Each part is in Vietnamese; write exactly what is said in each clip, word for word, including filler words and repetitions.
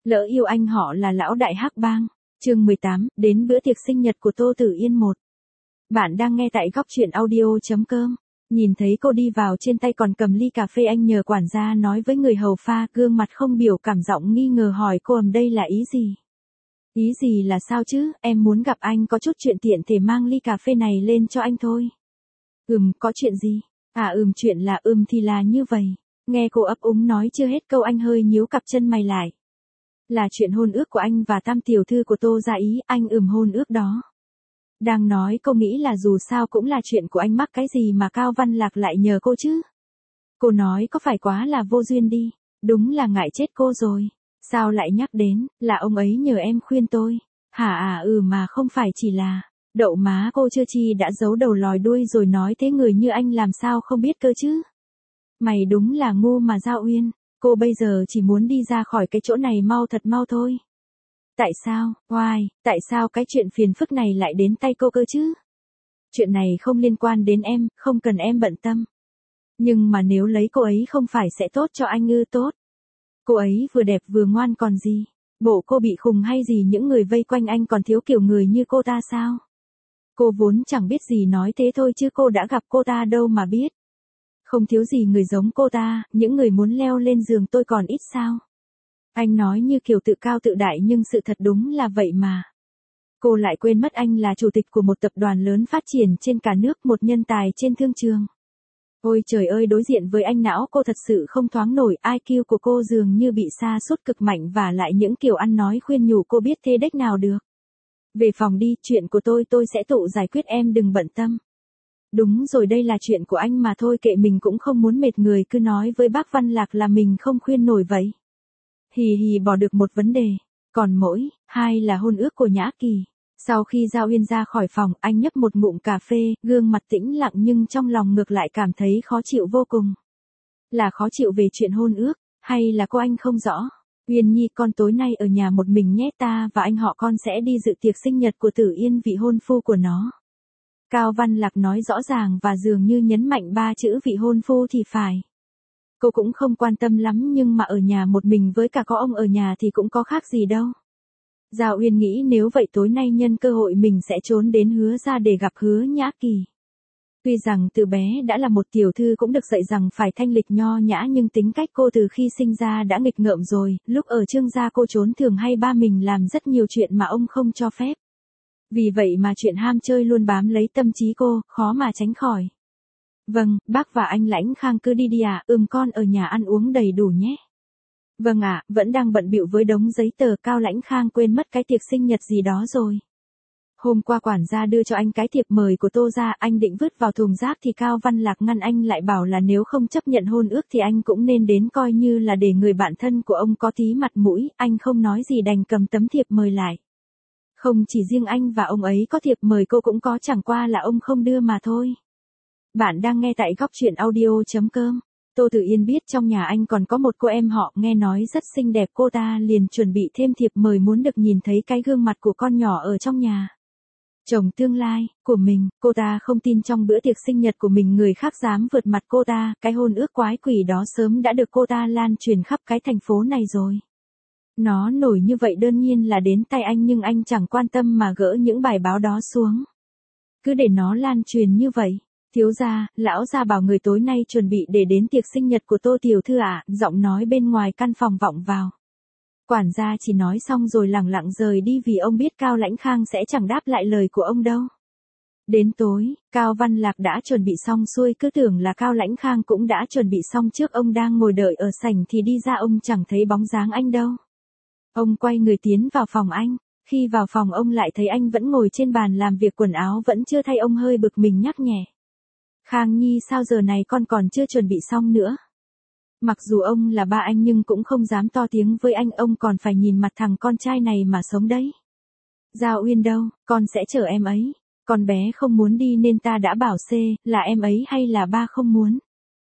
Lỡ yêu anh họ là lão đại hắc bang. Chương mười tám, đến bữa tiệc sinh nhật của Tô Tử Yên một. Bạn đang nghe tại góc truyện audio chấm com. Nhìn thấy cô đi vào trên tay còn cầm ly cà phê, anh nhờ quản gia nói với người hầu pha, gương mặt không biểu cảm, giọng nghi ngờ hỏi cô ầm đây là ý gì? Ý gì là sao chứ, em muốn gặp anh có chút chuyện, tiện thể mang ly cà phê này lên cho anh thôi. Ừm, có chuyện gì? À ừm chuyện là ừm thì là như vậy. Nghe cô ấp úng nói chưa hết câu anh hơi nhíu cặp chân mày lại. Là chuyện hôn ước của anh và Tam tiểu thư của Tô gia ý, anh ừm hôn ước đó. Đang nói cô nghĩ là dù sao cũng là chuyện của anh, mắc cái gì mà Cao Văn Lạc lại nhờ cô chứ? Cô nói có phải quá là vô duyên đi, đúng là ngại chết cô rồi. Sao lại nhắc đến, là ông ấy nhờ em khuyên tôi. Hả à ừ mà không phải chỉ là, đậu má cô chưa chi đã giấu đầu lòi đuôi rồi nói thế, người như anh làm sao không biết cơ chứ? Mày đúng là ngu mà Giao Uyên, cô bây giờ chỉ muốn đi ra khỏi cái chỗ này mau thật mau thôi. Tại sao, why, tại sao cái chuyện phiền phức này lại đến tay cô cơ chứ? Chuyện này không liên quan đến em, không cần em bận tâm. Nhưng mà nếu lấy cô ấy không phải sẽ tốt cho anh ư? Tốt. Cô ấy vừa đẹp vừa ngoan còn gì. Bộ cô bị khùng hay gì, những người vây quanh anh còn thiếu kiểu người như cô ta sao? Cô vốn chẳng biết gì nói thế thôi chứ cô đã gặp cô ta đâu mà biết. Không thiếu gì người giống cô ta, những người muốn leo lên giường tôi còn ít sao? Anh nói như kiểu tự cao tự đại nhưng sự thật đúng là vậy mà. Cô lại quên mất anh là chủ tịch của một tập đoàn lớn phát triển trên cả nước, một nhân tài trên thương trường. Ôi trời ơi, đối diện với anh não cô thật sự không thoáng nổi, i kiu của cô dường như bị sa sút cực mạnh, và lại những kiểu ăn nói khuyên nhủ cô biết thế đếch nào được. Về phòng đi, chuyện của tôi tôi sẽ tự giải quyết, em đừng bận tâm. Đúng rồi, đây là chuyện của anh mà thôi, kệ mình cũng không muốn mệt người, cứ nói với bác Văn Lạc là mình không khuyên nổi vậy. Hì hì, bỏ được một vấn đề. Còn mỗi, hai là hôn ước của Nhã Kỳ. Sau khi Giao Uyên ra khỏi phòng, anh nhấp một ngụm cà phê, gương mặt tĩnh lặng nhưng trong lòng ngược lại cảm thấy khó chịu vô cùng. Là khó chịu về chuyện hôn ước, hay là cô anh không rõ? Uyên Nhi, con tối nay ở nhà một mình nhé, ta và anh họ con sẽ đi dự tiệc sinh nhật của Tử Yên, vị hôn phu của nó. Cao Văn Lạc nói rõ ràng và dường như nhấn mạnh ba chữ vị hôn phu thì phải. Cô cũng không quan tâm lắm, nhưng mà ở nhà một mình với cả có ông ở nhà thì cũng có khác gì đâu. Giao Uyên nghĩ nếu vậy tối nay nhân cơ hội mình sẽ trốn đến Hứa gia để gặp Hứa Nhã Kỳ. Tuy rằng từ bé đã là một tiểu thư cũng được dạy rằng phải thanh lịch nho nhã, nhưng tính cách cô từ khi sinh ra đã nghịch ngợm rồi, lúc ở Trương gia cô trốn thường hay ba mình làm rất nhiều chuyện mà ông không cho phép. Vì vậy mà chuyện ham chơi luôn bám lấy tâm trí cô, khó mà tránh khỏi. Vâng, bác và anh Lãnh Khang cứ đi đi ạ, à, ừm con ở nhà ăn uống đầy đủ nhé. Vâng ạ, à, vẫn đang bận bịu với đống giấy tờ, Cao Lãnh Khang quên mất cái tiệc sinh nhật gì đó rồi. Hôm qua quản gia đưa cho anh cái thiệp mời của Tô gia, anh định vứt vào thùng rác thì Cao Văn Lạc ngăn anh lại, bảo là nếu không chấp nhận hôn ước thì anh cũng nên đến, coi như là để người bạn thân của ông có tí mặt mũi. Anh không nói gì đành cầm tấm thiệp mời lại. Không chỉ riêng anh và ông ấy có thiệp mời, cô cũng có, chẳng qua là ông không đưa mà thôi. Bạn đang nghe tại góc truyện audio chấm com. Tô Tử Yên biết trong nhà anh còn có một cô em họ, nghe nói rất xinh đẹp, cô ta liền chuẩn bị thêm thiệp mời muốn được nhìn thấy cái gương mặt của con nhỏ ở trong nhà. Chồng tương lai của mình, cô ta không tin trong bữa tiệc sinh nhật của mình người khác dám vượt mặt cô ta, cái hôn ước quái quỷ đó sớm đã được cô ta lan truyền khắp cái thành phố này rồi. Nó nổi như vậy đương nhiên là đến tay anh, nhưng anh chẳng quan tâm mà gỡ những bài báo đó xuống. Cứ để nó lan truyền như vậy. Thiếu gia, lão gia bảo người tối nay chuẩn bị để đến tiệc sinh nhật của Tô tiểu thư ạ, à, giọng nói bên ngoài căn phòng vọng vào. Quản gia chỉ nói xong rồi lẳng lặng rời đi, vì ông biết Cao Lãnh Khang sẽ chẳng đáp lại lời của ông đâu. Đến tối, Cao Văn Lạc đã chuẩn bị xong xuôi, cứ tưởng là Cao Lãnh Khang cũng đã chuẩn bị xong trước, ông đang ngồi đợi ở sảnh thì đi ra, ông chẳng thấy bóng dáng anh đâu. Ông quay người tiến vào phòng anh, khi vào phòng ông lại thấy anh vẫn ngồi trên bàn làm việc, quần áo vẫn chưa thay, ông hơi bực mình nhắc nhẹ. Khang Nhi, sao giờ này con còn chưa chuẩn bị xong nữa? Mặc dù ông là ba anh nhưng cũng không dám to tiếng với anh, ông còn phải nhìn mặt thằng con trai này mà sống đấy. Giao Uyên đâu, con sẽ chở em ấy. Con bé không muốn đi nên ta đã bảo C, là em ấy hay là ba không muốn?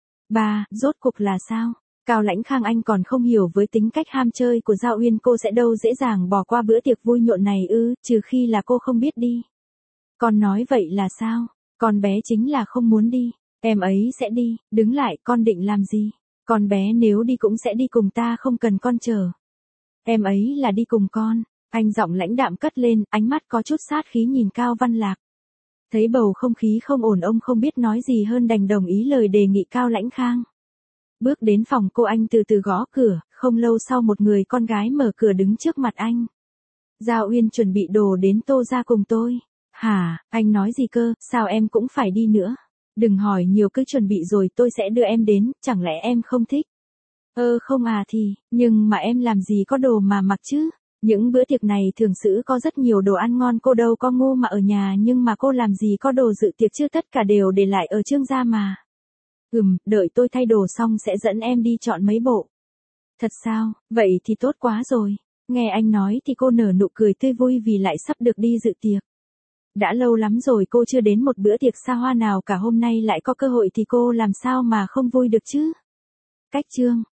Ba, rốt cuộc là sao? Cao Lãnh Khang anh còn không hiểu với tính cách ham chơi của Giao Uyên, cô sẽ đâu dễ dàng bỏ qua bữa tiệc vui nhộn này ư, trừ khi là cô không biết đi. Con nói vậy là sao? Con bé chính là không muốn đi, em ấy sẽ đi, đứng lại, con định làm gì? Con bé nếu đi cũng sẽ đi cùng ta, không cần con chờ. Em ấy là đi cùng con. Anh giọng lãnh đạm cất lên, ánh mắt có chút sát khí nhìn Cao Văn Lạc. Thấy bầu không khí không ổn, ông không biết nói gì hơn đành đồng ý lời đề nghị Cao Lãnh Khang. Bước đến phòng cô, anh từ từ gõ cửa, không lâu sau một người con gái mở cửa đứng trước mặt anh. Giao Uyên chuẩn bị đồ đến Tô ra cùng tôi. Hả, anh nói gì cơ, sao em cũng phải đi nữa? Đừng hỏi nhiều, cứ chuẩn bị rồi tôi sẽ đưa em đến, chẳng lẽ em không thích? Ơ không à thì, nhưng mà em làm gì có đồ mà mặc chứ? Những bữa tiệc này thường xử có rất nhiều đồ ăn ngon, cô đâu có ngu mà ở nhà, nhưng mà cô làm gì có đồ dự tiệc chứ, tất cả đều để lại ở Trương gia mà. Ừm, đợi tôi thay đồ xong sẽ dẫn em đi chọn mấy bộ. Thật sao, vậy thì tốt quá rồi. Nghe anh nói thì cô nở nụ cười tươi vui vì lại sắp được đi dự tiệc. Đã lâu lắm rồi cô chưa đến một bữa tiệc xa hoa nào cả, hôm nay lại có cơ hội thì cô làm sao mà không vui được chứ. Cách chương